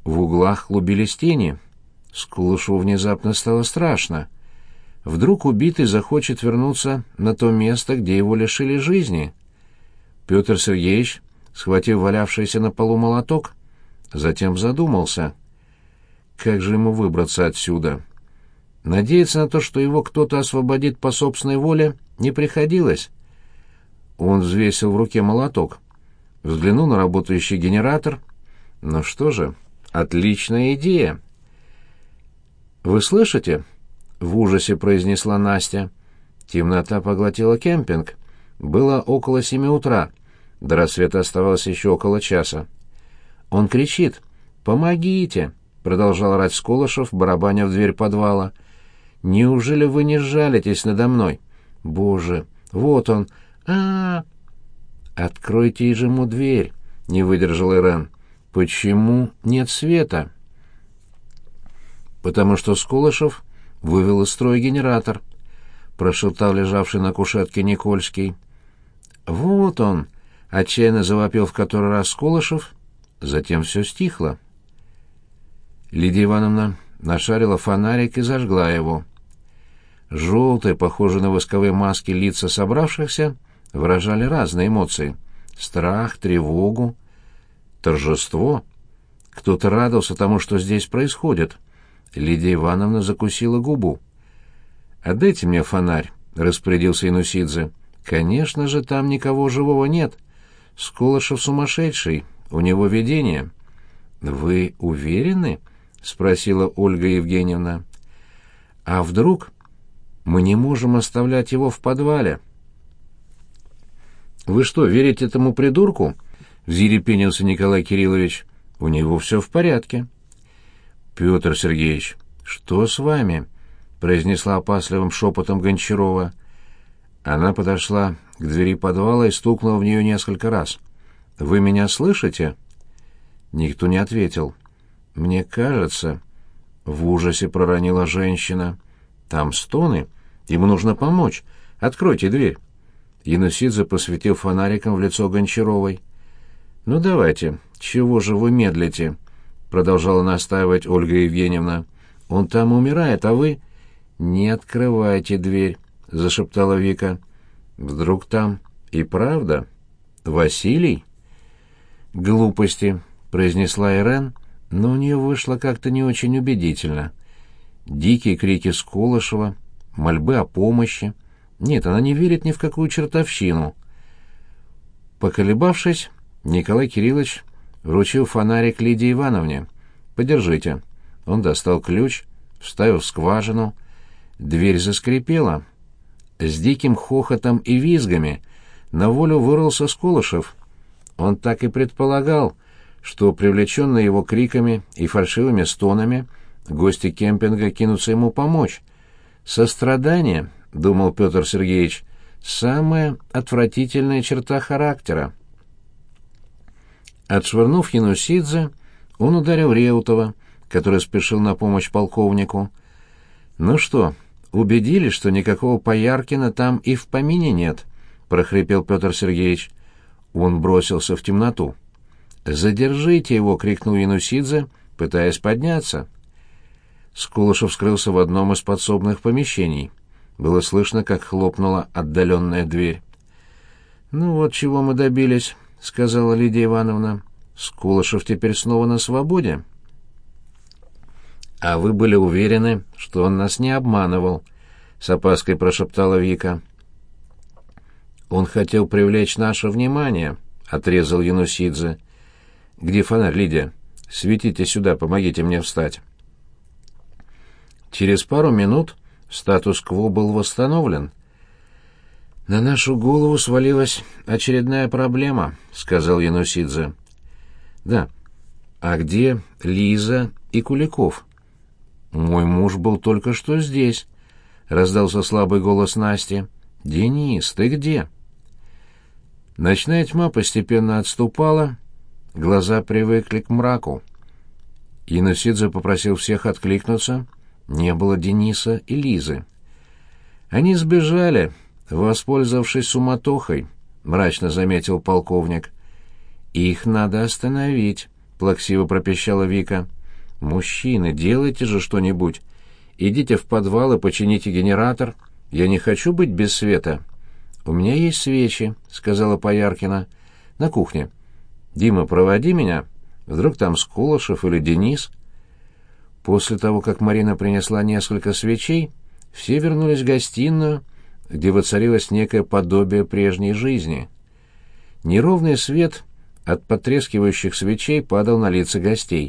В углах клубились тени. Скулышеву внезапно стало страшно. Вдруг убитый захочет вернуться на то место, где его лишили жизни. Петр Сергеевич, схватив валявшийся на полу молоток, затем задумался. Как же ему выбраться отсюда? Надеяться на то, что его кто-то освободит по собственной воле, не приходилось. Он взвесил в руке молоток, взглянул на работающий генератор. Ну что же, отличная идея. «Вы слышите?» — в ужасе произнесла Настя. Темнота поглотила кемпинг. Было около 7 утра. До рассвета оставалось еще около часа. «Он кричит. Помогите!» — продолжал орать Скулышев, барабаня в дверь подвала. «Неужели вы не сжалитесь надо мной? Боже, вот он! А-а-а!» «Откройте же ему дверь!» — не выдержал Ирен. «Почему нет света?» «Потому что Скулышев вывел из строя генератор», — прошептал лежавший на кушетке Никольский. «Вот он!» — отчаянно завопил в который раз Скулышев. Затем все стихло. Лидия Ивановна нашарила фонарик и зажгла его. Желтые, похожие на восковые маски лица собравшихся, выражали разные эмоции: страх, тревогу, торжество. Кто-то радовался тому, что здесь происходит. Лидия Ивановна закусила губу. «Отдайте мне фонарь», — распорядился Инусидзе. «Конечно же, там никого живого нет. Скулышев сумасшедший, у него видение». «Вы уверены?» — спросила Ольга Евгеньевна. «А вдруг мы не можем оставлять его в подвале?» «Вы что, верите этому придурку?» — взъерепенился Николай Кириллович. «У него все в порядке». «Петр Сергеевич, что с вами?» — произнесла опасливым шепотом Гончарова. Она подошла к двери подвала и стукнула в нее несколько раз. «Вы меня слышите?» Никто не ответил. «Мне кажется...» — в ужасе проронила женщина. «Там стоны. Ему нужно помочь. Откройте дверь». Янусидзе посветил фонариком в лицо Гончаровой. «Ну давайте, чего же вы медлите?» — продолжала настаивать Ольга Евгеньевна. «Он там умирает, а вы...» «Не открывайте дверь», — зашептала Вика. «Вдруг там и правда Василий?» «Глупости», — произнесла Ирен, но у нее вышло как-то не очень убедительно. Дикие крики Скулышева, мольбы о помощи. Нет, она не верит ни в какую чертовщину. Поколебавшись, Николай Кириллович вручил фонарик Лидии Ивановне. «Подержите». Он достал ключ, вставил в скважину. Дверь заскрипела. С диким хохотом и визгами на волю вырвался Скулышев. Он так и предполагал, что, привлеченные его криками и фальшивыми стонами, гости кемпинга кинутся ему помочь. «Сострадание», — думал Петр Сергеевич, — «самая отвратительная черта характера». Отшвырнув Янусидзе, он ударил Реутова, который спешил на помощь полковнику. «Ну что, убедились, что никакого Пояркина там и в помине нет?» — прохрипел Петр Сергеевич. Он бросился в темноту. «Задержите его!» — крикнул Янусидзе, пытаясь подняться. Скулышев скрылся в одном из подсобных помещений. Было слышно, как хлопнула отдаленная дверь. «Ну вот чего мы добились», — сказала Лидия Ивановна. «Скулышев теперь снова на свободе». «А вы были уверены, что он нас не обманывал», — с опаской прошептала Вика. «Он хотел привлечь наше внимание», — отрезал Янусидзе. «Где фонарь, Лидия? Светите сюда, помогите мне встать». Через пару минут статус-кво был восстановлен. «На нашу голову свалилась очередная проблема», — сказал Янусидзе. «Да. А где Лиза и Куликов?» «Мой муж был только что здесь», — раздался слабый голос Насти. «Денис, ты где?» Ночная тьма постепенно отступала, глаза привыкли к мраку. Янусидзе попросил всех откликнуться. Не было Дениса и Лизы. «Они сбежали, воспользовавшись суматохой», — мрачно заметил полковник. «Их надо остановить», — плаксиво пропищала Вика. «Мужчины, делайте же что-нибудь. Идите в подвал и почините генератор. Я не хочу быть без света». «У меня есть свечи», — сказала Пояркина. «На кухне. Дима, проводи меня. Вдруг там Скулышев или Денис». После того, как Марина принесла несколько свечей, все вернулись в гостиную, где воцарилось некое подобие прежней жизни. Неровный свет от потрескивающих свечей падал на лица гостей.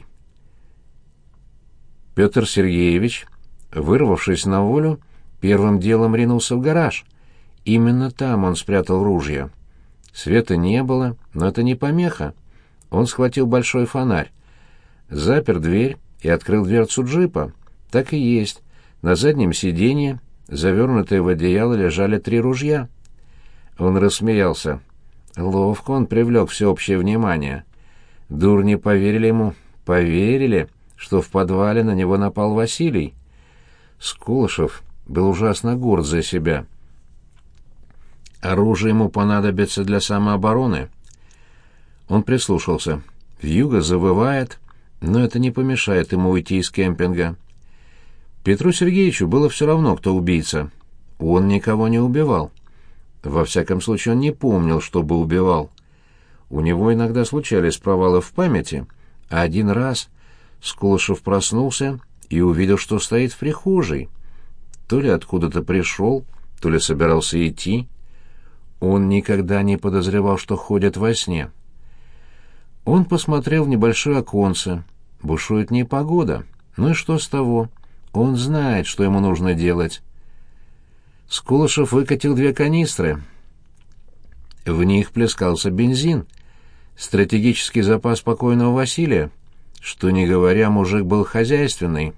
Петр Сергеевич, вырвавшись на волю, первым делом ринулся в гараж. Именно там он спрятал ружья. Света не было, но это не помеха. Он схватил большой фонарь, запер дверь и открыл дверцу джипа. Так и есть. На заднем сиденье, завернутые в одеяло, лежали 3 ружья. Он рассмеялся. Ловко он привлек всеобщее внимание. Дурни поверили ему, что в подвале на него напал Василий. Скулышев был ужасно горд за себя. Оружие ему понадобится для самообороны. Он прислушался. Вьюга завывает, но это не помешает ему уйти из кемпинга. Петру Сергеевичу было все равно, кто убийца. Он никого не убивал. Во всяком случае, он не помнил, чтобы убивал. У него иногда случались провалы в памяти, а один раз Скулышев проснулся и увидел, что стоит в прихожей. То ли откуда-то пришел, то ли собирался идти. Он никогда не подозревал, что ходит во сне. Он посмотрел в небольшое оконце. Бушует непогода. Ну и что с того? Он знает, что ему нужно делать. Скулышев выкатил 2 канистры. В них плескался бензин. Стратегический запас покойного Василия. Что не говоря, мужик был хозяйственный.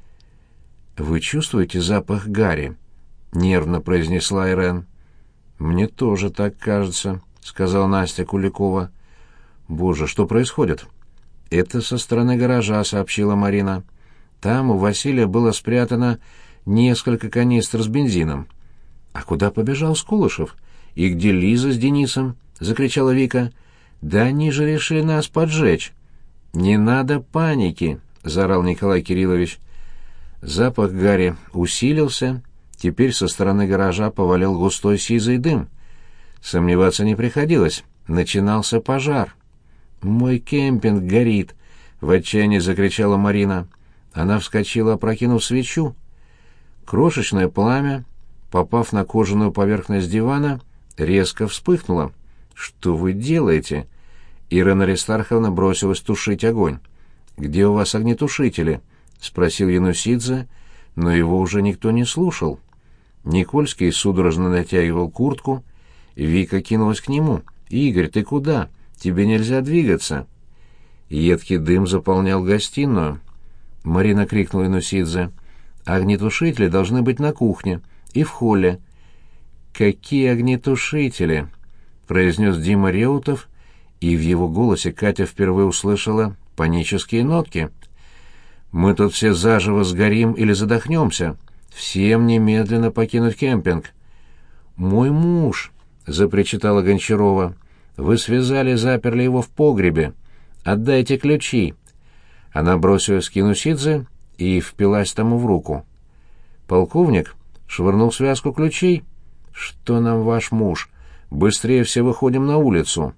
«Вы чувствуете запах гари?» — нервно произнесла Ирен. «Мне тоже так кажется», — сказала Настя Куликова. «Боже, что происходит?» «Это со стороны гаража», — сообщила Марина. «Там у Василия было спрятано несколько канистр с бензином». «А куда побежал Скулышев? И где Лиза с Денисом?» — закричала Вика. «Да они же решили нас поджечь». «Не надо паники», — заорал Николай Кириллович. Запах гари усилился. Теперь со стороны гаража повалил густой сизый дым. Сомневаться не приходилось. Начинался пожар. «Мой кемпинг горит!» — в отчаянии закричала Марина. Она вскочила, опрокинув свечу. Крошечное пламя, попав на кожаную поверхность дивана, резко вспыхнуло. «Что вы делаете?» Ирина Аристарховна бросилась тушить огонь. «Где у вас огнетушители?» — спросил Янусидзе, но его уже никто не слушал. Никольский судорожно натягивал куртку. Вика кинулась к нему. «Игорь, ты куда? Тебе нельзя двигаться». Едкий дым заполнял гостиную. Марина крикнула Янусидзе. «Огнетушители должны быть на кухне и в холле». «Какие огнетушители?» — произнес Дима Реутов, и в его голосе Катя впервые услышала панические нотки. «Мы тут все заживо сгорим или задохнемся. Всем немедленно покинуть кемпинг». «Мой муж», — запричитала Гончарова, — «вы связали и заперли его в погребе. Отдайте ключи». Она бросилась к Янусидзе и впилась тому в руку. Полковник швырнул связку ключей. «Что нам ваш муж? Быстрее все выходим на улицу».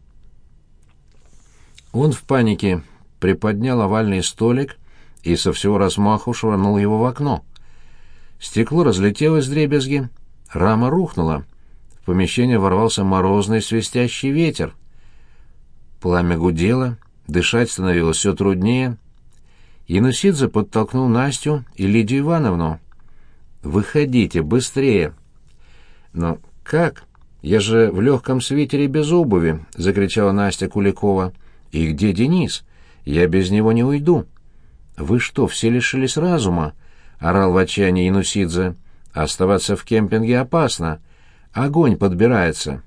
Он в панике приподнял овальный столик и со всего размаху швырнул его в окно. Стекло разлетелось вдребезги, рама рухнула. В помещение ворвался морозный свистящий ветер. Пламя гудело, дышать становилось все труднее. Янусидзе подтолкнул Настю и Лидию Ивановну. «Выходите, быстрее!» «Но как? Я же в легком свитере без обуви!» — закричала Настя Куликова. «И где Денис? Я без него не уйду». «Вы что, все лишились разума?» — орал в отчаянии Янусидзе. «Оставаться в кемпинге опасно. Огонь подбирается».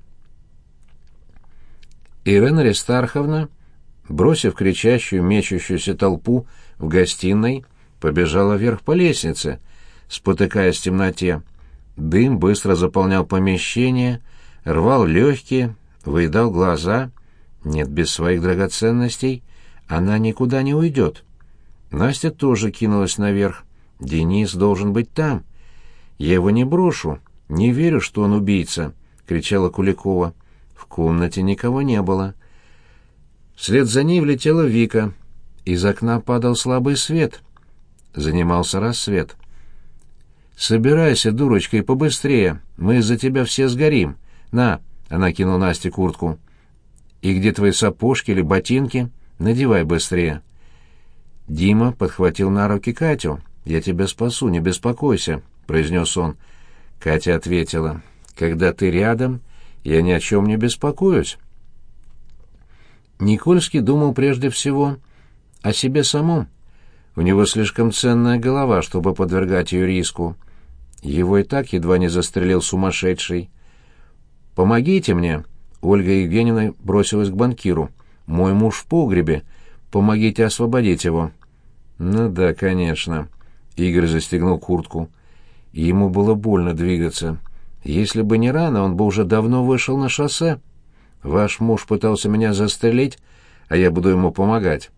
Ирена Аристарховна, бросив кричащую, мечущуюся толпу в гостиной, побежала вверх по лестнице, спотыкаясь в темноте. Дым быстро заполнял помещение, рвал легкие, выедал глаза. Нет, без своих драгоценностей она никуда не уйдет. Настя тоже кинулась наверх. «Денис должен быть там. Я его не брошу. Не верю, что он убийца», — кричала Куликова. В комнате никого не было. Вслед за ней влетела Вика. Из окна падал слабый свет. Занимался рассвет. «Собирайся, дурочка, и побыстрее. Мы из-за тебя все сгорим. На!» — она кинула Насте куртку. «И где твои сапожки или ботинки? Надевай быстрее». Дима подхватил на руки Катю. «Я тебя спасу, не беспокойся», — произнес он. Катя ответила: «Когда ты рядом, я ни о чем не беспокоюсь». Никольский думал прежде всего о себе самом. У него слишком ценная голова, чтобы подвергать ее риску. Его и так едва не застрелил сумасшедший. «Помогите мне!» — Ольга Евгеньевна бросилась к банкиру. «Мой муж в погребе. Помогите освободить его». «Ну да, конечно». Игорь застегнул куртку. Ему было больно двигаться. Если бы не рана, он бы уже давно вышел на шоссе. Ваш муж пытался меня застрелить, а я буду ему помогать.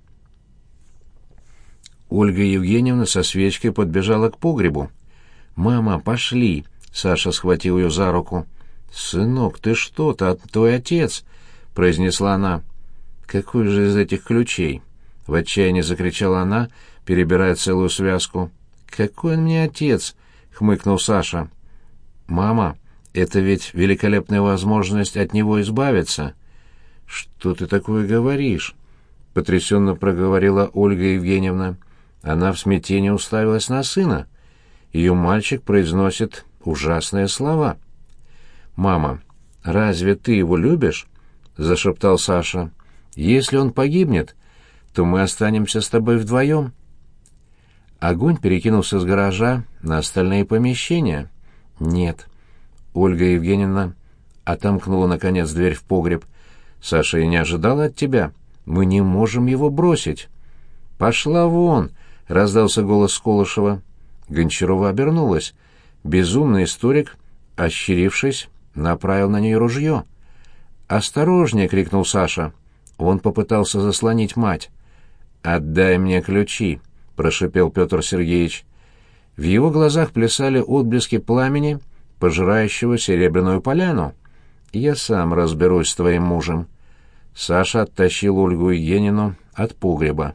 Ольга Евгеньевна со свечкой подбежала к погребу. «Мама, пошли!» — Саша схватил ее за руку. «Сынок, ты что-то, твой отец!» — произнесла она. «Какой же из этих ключей?» — в отчаянии закричала она, перебирая целую связку. «Какой он мне отец?» — хмыкнул Саша. «Мама, это ведь великолепная возможность от него избавиться». «Что ты такое говоришь?» — потрясенно проговорила Ольга Евгеньевна. Она в смятении уставилась на сына. Ее мальчик произносит ужасные слова. «Мама, разве ты его любишь?» — зашептал Саша. «Если он погибнет, то мы останемся с тобой вдвоем». Огонь перекинулся с гаража на остальные помещения. «Нет». Ольга Евгеньевна отомкнула, наконец, дверь в погреб. «Саша, я не ожидала от тебя. Мы не можем его бросить». «Пошла вон!» — раздался голос Колышева. Гончарова обернулась. Безумный историк, ощерившись, направил на нее ружье. «Осторожнее!» — крикнул Саша. Он попытался заслонить мать. «Отдай мне ключи!» — прошипел Петр Сергеевич. В его глазах плясали отблески пламени, пожирающего серебряную поляну. «Я сам разберусь с твоим мужем». Саша оттащил Ольгу Евгеньевну от погреба.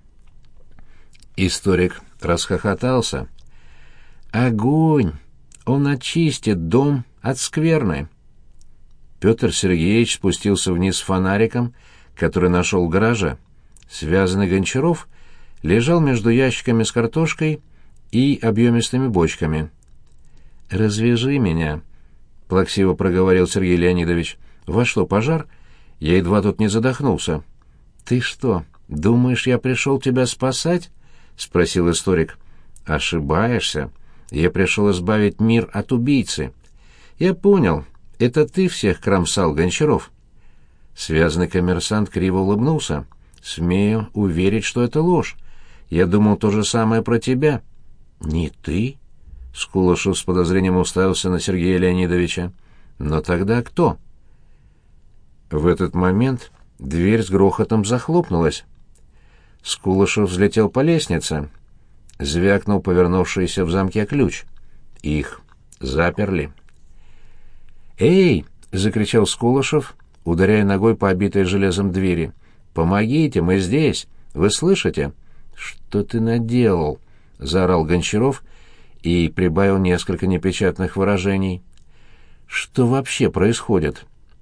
Историк расхохотался. «Огонь! Он очистит дом от скверны». Петр Сергеевич спустился вниз с фонариком, который нашел в гараже. Связанный Гончаров лежал между ящиками с картошкой и объемистыми бочками. «Развяжи меня», — плаксиво проговорил Сергей Леонидович. «Во что, пожар? Я едва тут не задохнулся». «Ты что, думаешь, я пришел тебя спасать?» — спросил историк. «Ошибаешься. Я пришел избавить мир от убийцы». «Я понял. Это ты всех кромсал, Гончаров». Связанный коммерсант криво улыбнулся. «Смею уверить, что это ложь. Я думал то же самое про тебя». «Не ты?» — Скулышев с подозрением уставился на Сергея Леонидовича. «Но тогда кто?» В этот момент дверь с грохотом захлопнулась. Скулышев взлетел по лестнице. Звякнул повернувшийся в замке ключ. Их заперли. «Эй!» — закричал Скулышев, ударяя ногой по обитой железом двери. «Помогите, мы здесь! Вы слышите?» «Что ты наделал?» — заорал Гончаров и прибавил несколько непечатных выражений. «Что вообще происходит?»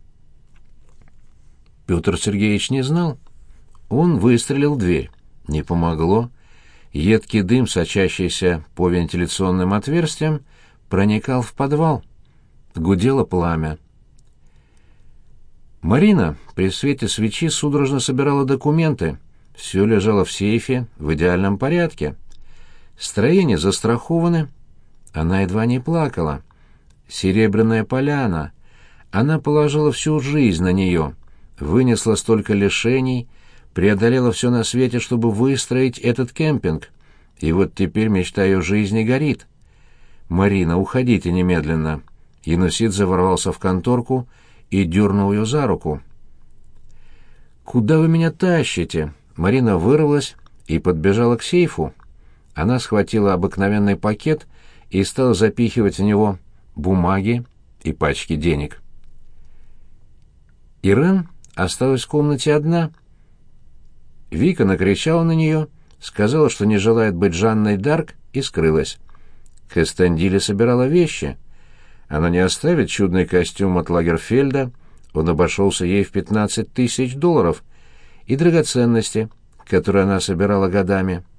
Петр Сергеевич не знал. Он выстрелил в дверь. Не помогло. Едкий дым, сочащийся по вентиляционным отверстиям, проникал в подвал. Гудело пламя. Марина при свете свечи судорожно собирала документы. Все лежало в сейфе в идеальном порядке. Строения застрахованы. Она едва не плакала. Серебряная поляна. Она положила всю жизнь на нее, вынесла столько лишений, преодолела все на свете, чтобы выстроить этот кемпинг. И вот теперь мечта ее жизни горит. «Марина, уходите немедленно!» Янусидзе ворвался в конторку и дернул ее за руку. «Куда вы меня тащите?» Марина вырвалась и подбежала к сейфу. Она схватила обыкновенный пакет и стала запихивать в него бумаги и пачки денег. Ирен осталась в комнате одна. Вика накричала на нее, сказала, что не желает быть Жанной Дарк, и скрылась. Кестендиле собирала вещи. Она не оставит чудный костюм от Лагерфельда, он обошелся ей в 15 000 $, и драгоценности, которые она собирала годами.